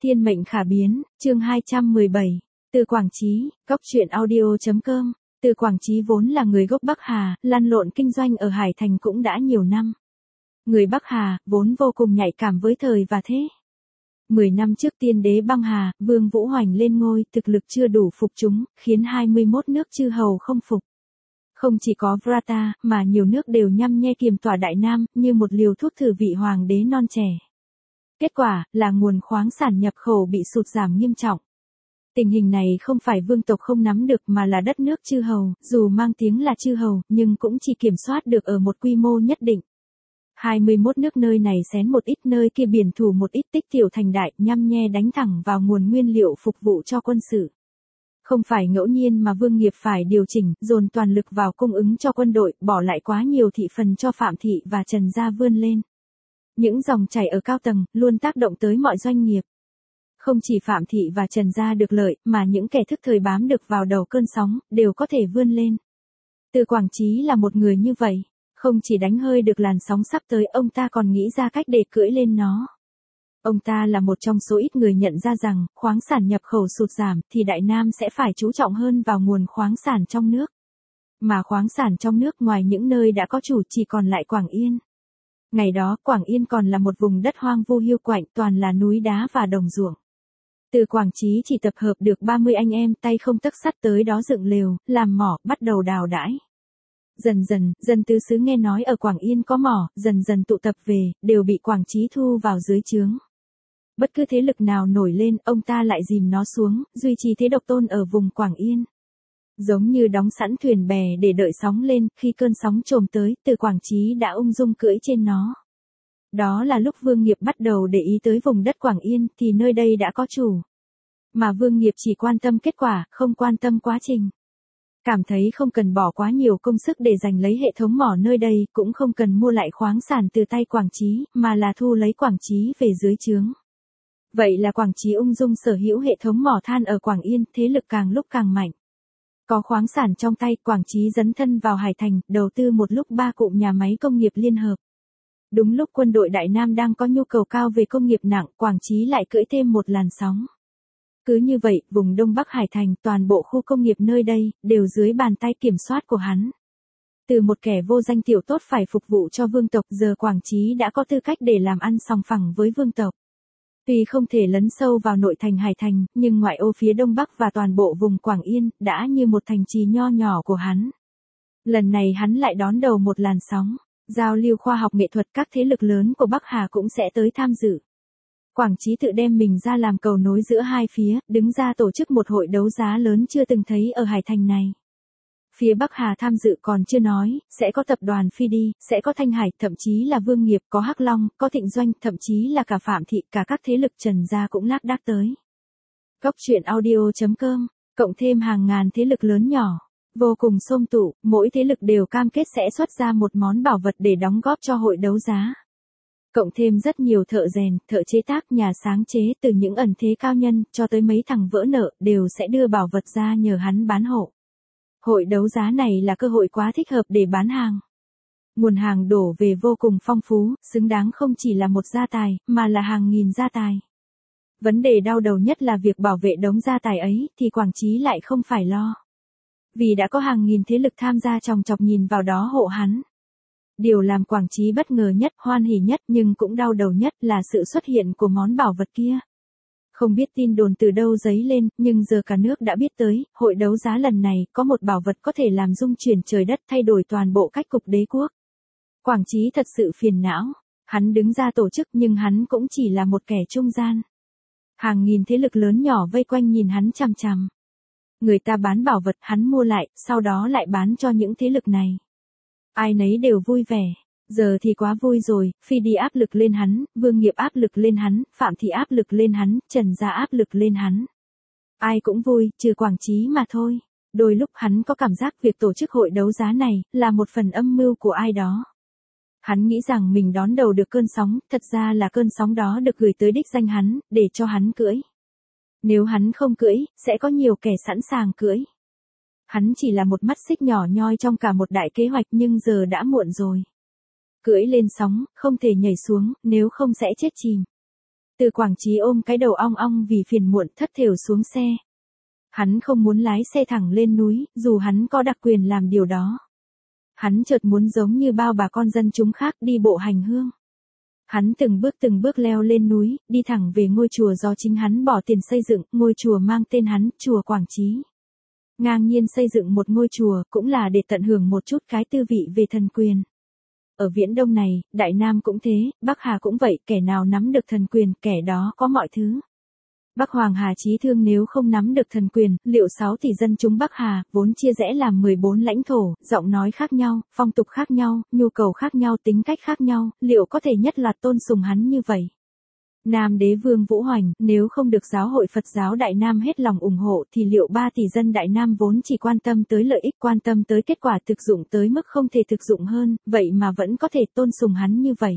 Thiên mệnh khả biến, chương 217. Từ Quảng Chí, Cóc truyện audio.com. Từ Quảng Chí vốn là người gốc Bắc Hà, lăn lộn kinh doanh ở Hải Thành cũng đã nhiều năm. Người Bắc Hà, vốn vô cùng nhạy cảm với thời và thế. 10 năm trước tiên đế băng Hà, Vương Vũ Hoành lên ngôi, thực lực chưa đủ phục chúng, khiến 21 nước chư hầu không phục. Không chỉ có Vrata, mà nhiều nước đều nhăm nhe kiềm tỏa Đại Nam, như một liều thuốc thử vị hoàng đế non trẻ. Kết quả, là nguồn khoáng sản nhập khẩu bị sụt giảm nghiêm trọng. Tình hình này không phải vương tộc không nắm được mà là đất nước chư hầu, dù mang tiếng là chư hầu, nhưng cũng chỉ kiểm soát được ở một quy mô nhất định. 21 nước nơi này xén một ít, nơi kia biển thủ một ít, tích tiểu thành đại, nhăm nhe đánh thẳng vào nguồn nguyên liệu phục vụ cho quân sự. Không phải ngẫu nhiên mà Vương Nghiệp phải điều chỉnh, dồn toàn lực vào cung ứng cho quân đội, bỏ lại quá nhiều thị phần cho Phạm Thị và Trần Gia vươn lên. Những dòng chảy ở cao tầng, luôn tác động tới mọi doanh nghiệp. Không chỉ Phạm Thị và Trần Gia được lợi, mà những kẻ thức thời bám được vào đầu cơn sóng, đều có thể vươn lên. Từ Quảng Chí là một người như vậy. Không chỉ đánh hơi được làn sóng sắp tới, ông ta còn nghĩ ra cách để cưỡi lên nó. Ông ta là một trong số ít người nhận ra rằng, khoáng sản nhập khẩu sụt giảm, thì Đại Nam sẽ phải chú trọng hơn vào nguồn khoáng sản trong nước. Mà khoáng sản trong nước ngoài những nơi đã có chủ chỉ còn lại Quảng Yên. Ngày đó, Quảng Yên còn là một vùng đất hoang vu hiu quạnh, toàn là núi đá và đồng ruộng. Từ Quảng Chí chỉ tập hợp được 30 anh em, tay không tấc sắt tới đó dựng lều, làm mỏ, bắt đầu đào đãi. Dần dần, dân tứ xứ nghe nói ở Quảng Yên có mỏ, dần dần tụ tập về, đều bị Quảng Chí thu vào dưới trướng. Bất cứ thế lực nào nổi lên, ông ta lại dìm nó xuống, duy trì thế độc tôn ở vùng Quảng Yên. Giống như đóng sẵn thuyền bè để đợi sóng lên, khi cơn sóng trồm tới, Từ Quảng Chí đã ung dung cưỡi trên nó. Đó là lúc Vương Nghiệp bắt đầu để ý tới vùng đất Quảng Yên, thì nơi đây đã có chủ. Mà Vương Nghiệp chỉ quan tâm kết quả, không quan tâm quá trình. Cảm thấy không cần bỏ quá nhiều công sức để giành lấy hệ thống mỏ nơi đây, cũng không cần mua lại khoáng sản từ tay Quảng Chí, mà là thu lấy Quảng Chí về dưới trướng. Vậy là Quảng Chí ung dung sở hữu hệ thống mỏ than ở Quảng Yên, thế lực càng lúc càng mạnh. Có khoáng sản trong tay, Quảng Chí dấn thân vào Hải Thành, đầu tư một lúc 3 cụm nhà máy công nghiệp liên hợp. Đúng lúc quân đội Đại Nam đang có nhu cầu cao về công nghiệp nặng, Quảng Chí lại cưỡi thêm một làn sóng. Cứ như vậy, vùng Đông Bắc Hải Thành, toàn bộ khu công nghiệp nơi đây, đều dưới bàn tay kiểm soát của hắn. Từ một kẻ vô danh tiểu tốt phải phục vụ cho vương tộc, giờ Quảng Chí đã có tư cách để làm ăn sòng phẳng với vương tộc. Tuy không thể lấn sâu vào nội thành Hải Thành, nhưng ngoại ô phía Đông Bắc và toàn bộ vùng Quảng Yên, đã như một thành trì nho nhỏ của hắn. Lần này hắn lại đón đầu một làn sóng, giao lưu khoa học nghệ thuật, các thế lực lớn của Bắc Hà cũng sẽ tới tham dự. Quảng Chí tự đem mình ra làm cầu nối giữa hai phía, đứng ra tổ chức một hội đấu giá lớn chưa từng thấy ở Hải Thành này. Phía Bắc Hà tham dự còn chưa nói, sẽ có tập đoàn Phi Đi, sẽ có Thanh Hải, thậm chí là Vương Nghiệp, có Hắc Long, có Thịnh Doanh, thậm chí là cả Phạm Thị, cả các thế lực Trần Gia cũng lác đác tới. Cóc truyện audio.com, cộng thêm hàng ngàn thế lực lớn nhỏ, vô cùng xôm tụ, mỗi thế lực đều cam kết sẽ xuất ra một món bảo vật để đóng góp cho hội đấu giá. Cộng thêm rất nhiều thợ rèn, thợ chế tác, nhà sáng chế, từ những ẩn thế cao nhân, cho tới mấy thằng vỡ nợ, đều sẽ đưa bảo vật ra nhờ hắn bán hộ. Hội đấu giá này là cơ hội quá thích hợp để bán hàng. Nguồn hàng đổ về vô cùng phong phú, xứng đáng không chỉ là một gia tài, mà là hàng nghìn gia tài. Vấn đề đau đầu nhất là việc bảo vệ đống gia tài ấy, thì Quảng Chí lại không phải lo. Vì đã có hàng nghìn thế lực tham gia chòng chọc nhìn vào đó hộ hắn. Điều làm Quảng Chí bất ngờ nhất, hoan hỉ nhất nhưng cũng đau đầu nhất là sự xuất hiện của món bảo vật kia. Không biết tin đồn từ đâu dấy lên, nhưng giờ cả nước đã biết tới, hội đấu giá lần này có một bảo vật có thể làm rung chuyển trời đất, thay đổi toàn bộ cách cục đế quốc. Quảng Chí thật sự phiền não, hắn đứng ra tổ chức nhưng hắn cũng chỉ là một kẻ trung gian. Hàng nghìn thế lực lớn nhỏ vây quanh nhìn hắn chằm chằm. Người ta bán bảo vật, hắn mua lại, sau đó lại bán cho những thế lực này. Ai nấy đều vui vẻ. Giờ thì quá vui rồi, Phi Đi áp lực lên hắn, Vương Nghiệp áp lực lên hắn, Phạm Thị áp lực lên hắn, Trần Gia áp lực lên hắn. Ai cũng vui, trừ Quảng Chí mà thôi. Đôi lúc hắn có cảm giác việc tổ chức hội đấu giá này, là một phần âm mưu của ai đó. Hắn nghĩ rằng mình đón đầu được cơn sóng, thật ra là cơn sóng đó được gửi tới đích danh hắn, để cho hắn cưỡi. Nếu hắn không cưỡi, sẽ có nhiều kẻ sẵn sàng cưỡi. Hắn chỉ là một mắt xích nhỏ nhoi trong cả một đại kế hoạch, nhưng giờ đã muộn rồi. Cưỡi lên sóng, không thể nhảy xuống, nếu không sẽ chết chìm. Từ Quảng Chí ôm cái đầu ong ong vì phiền muộn thất thểu xuống xe. Hắn không muốn lái xe thẳng lên núi, dù hắn có đặc quyền làm điều đó. Hắn chợt muốn giống như bao bà con dân chúng khác đi bộ hành hương. Hắn từng bước leo lên núi, đi thẳng về ngôi chùa do chính hắn bỏ tiền xây dựng, ngôi chùa mang tên hắn, chùa Quảng Chí. Ngang nhiên xây dựng một ngôi chùa cũng là để tận hưởng một chút cái tư vị về thần quyền. Ở Viễn Đông này, Đại Nam cũng thế, Bắc Hà cũng vậy, kẻ nào nắm được thần quyền, kẻ đó có mọi thứ. Bắc Hoàng Hà Chí Thương nếu không nắm được thần quyền, liệu 6 tỷ dân chúng Bắc Hà, vốn chia rẽ làm 14 lãnh thổ, giọng nói khác nhau, phong tục khác nhau, nhu cầu khác nhau, tính cách khác nhau, liệu có thể nhất loạt tôn sùng hắn như vậy? Nam Đế Vương Vũ Hoành, nếu không được giáo hội Phật giáo Đại Nam hết lòng ủng hộ thì liệu 3 tỷ dân Đại Nam vốn chỉ quan tâm tới lợi ích, quan tâm tới kết quả thực dụng tới mức không thể thực dụng hơn, vậy mà vẫn có thể tôn sùng hắn như vậy?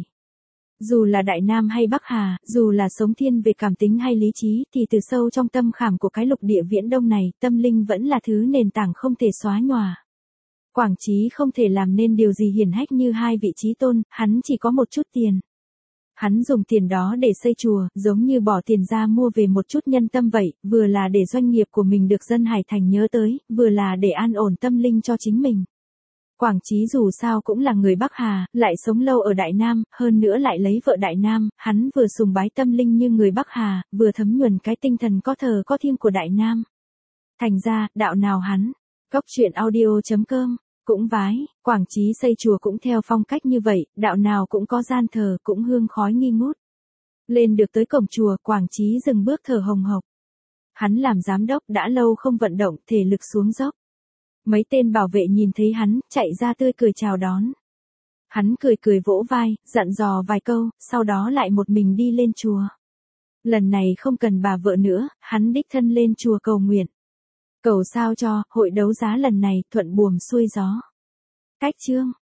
Dù là Đại Nam hay Bắc Hà, dù là sống thiên về cảm tính hay lý trí thì từ sâu trong tâm khảm của cái lục địa Viễn Đông này, tâm linh vẫn là thứ nền tảng không thể xóa nhòa. Quảng Chí không thể làm nên điều gì hiển hách như hai vị chí tôn, hắn chỉ có một chút tiền. Hắn dùng tiền đó để xây chùa, giống như bỏ tiền ra mua về một chút nhân tâm vậy, vừa là để doanh nghiệp của mình được dân Hải Thành nhớ tới, vừa là để an ổn tâm linh cho chính mình. Quảng Chí dù sao cũng là người Bắc Hà, lại sống lâu ở Đại Nam, hơn nữa lại lấy vợ Đại Nam, hắn vừa sùng bái tâm linh như người Bắc Hà, vừa thấm nhuần cái tinh thần có thờ có thiêng của Đại Nam. Thành ra, đạo nào hắn, Cóc Truyện Audio.com, cũng vái, Quảng Chí xây chùa cũng theo phong cách như vậy, đạo nào cũng có gian thờ, cũng hương khói nghi ngút. Lên được tới cổng chùa, Quảng Chí dừng bước thở hồng hộc. Hắn làm giám đốc đã lâu không vận động, thể lực xuống dốc. Mấy tên bảo vệ nhìn thấy hắn, chạy ra tươi cười chào đón. Hắn cười vỗ vai, dặn dò vài câu, sau đó lại một mình đi lên chùa. Lần này không cần bà vợ nữa, hắn đích thân lên chùa cầu nguyện. Cầu sao cho, hội đấu giá lần này, thuận buồm xuôi gió. Cách chương.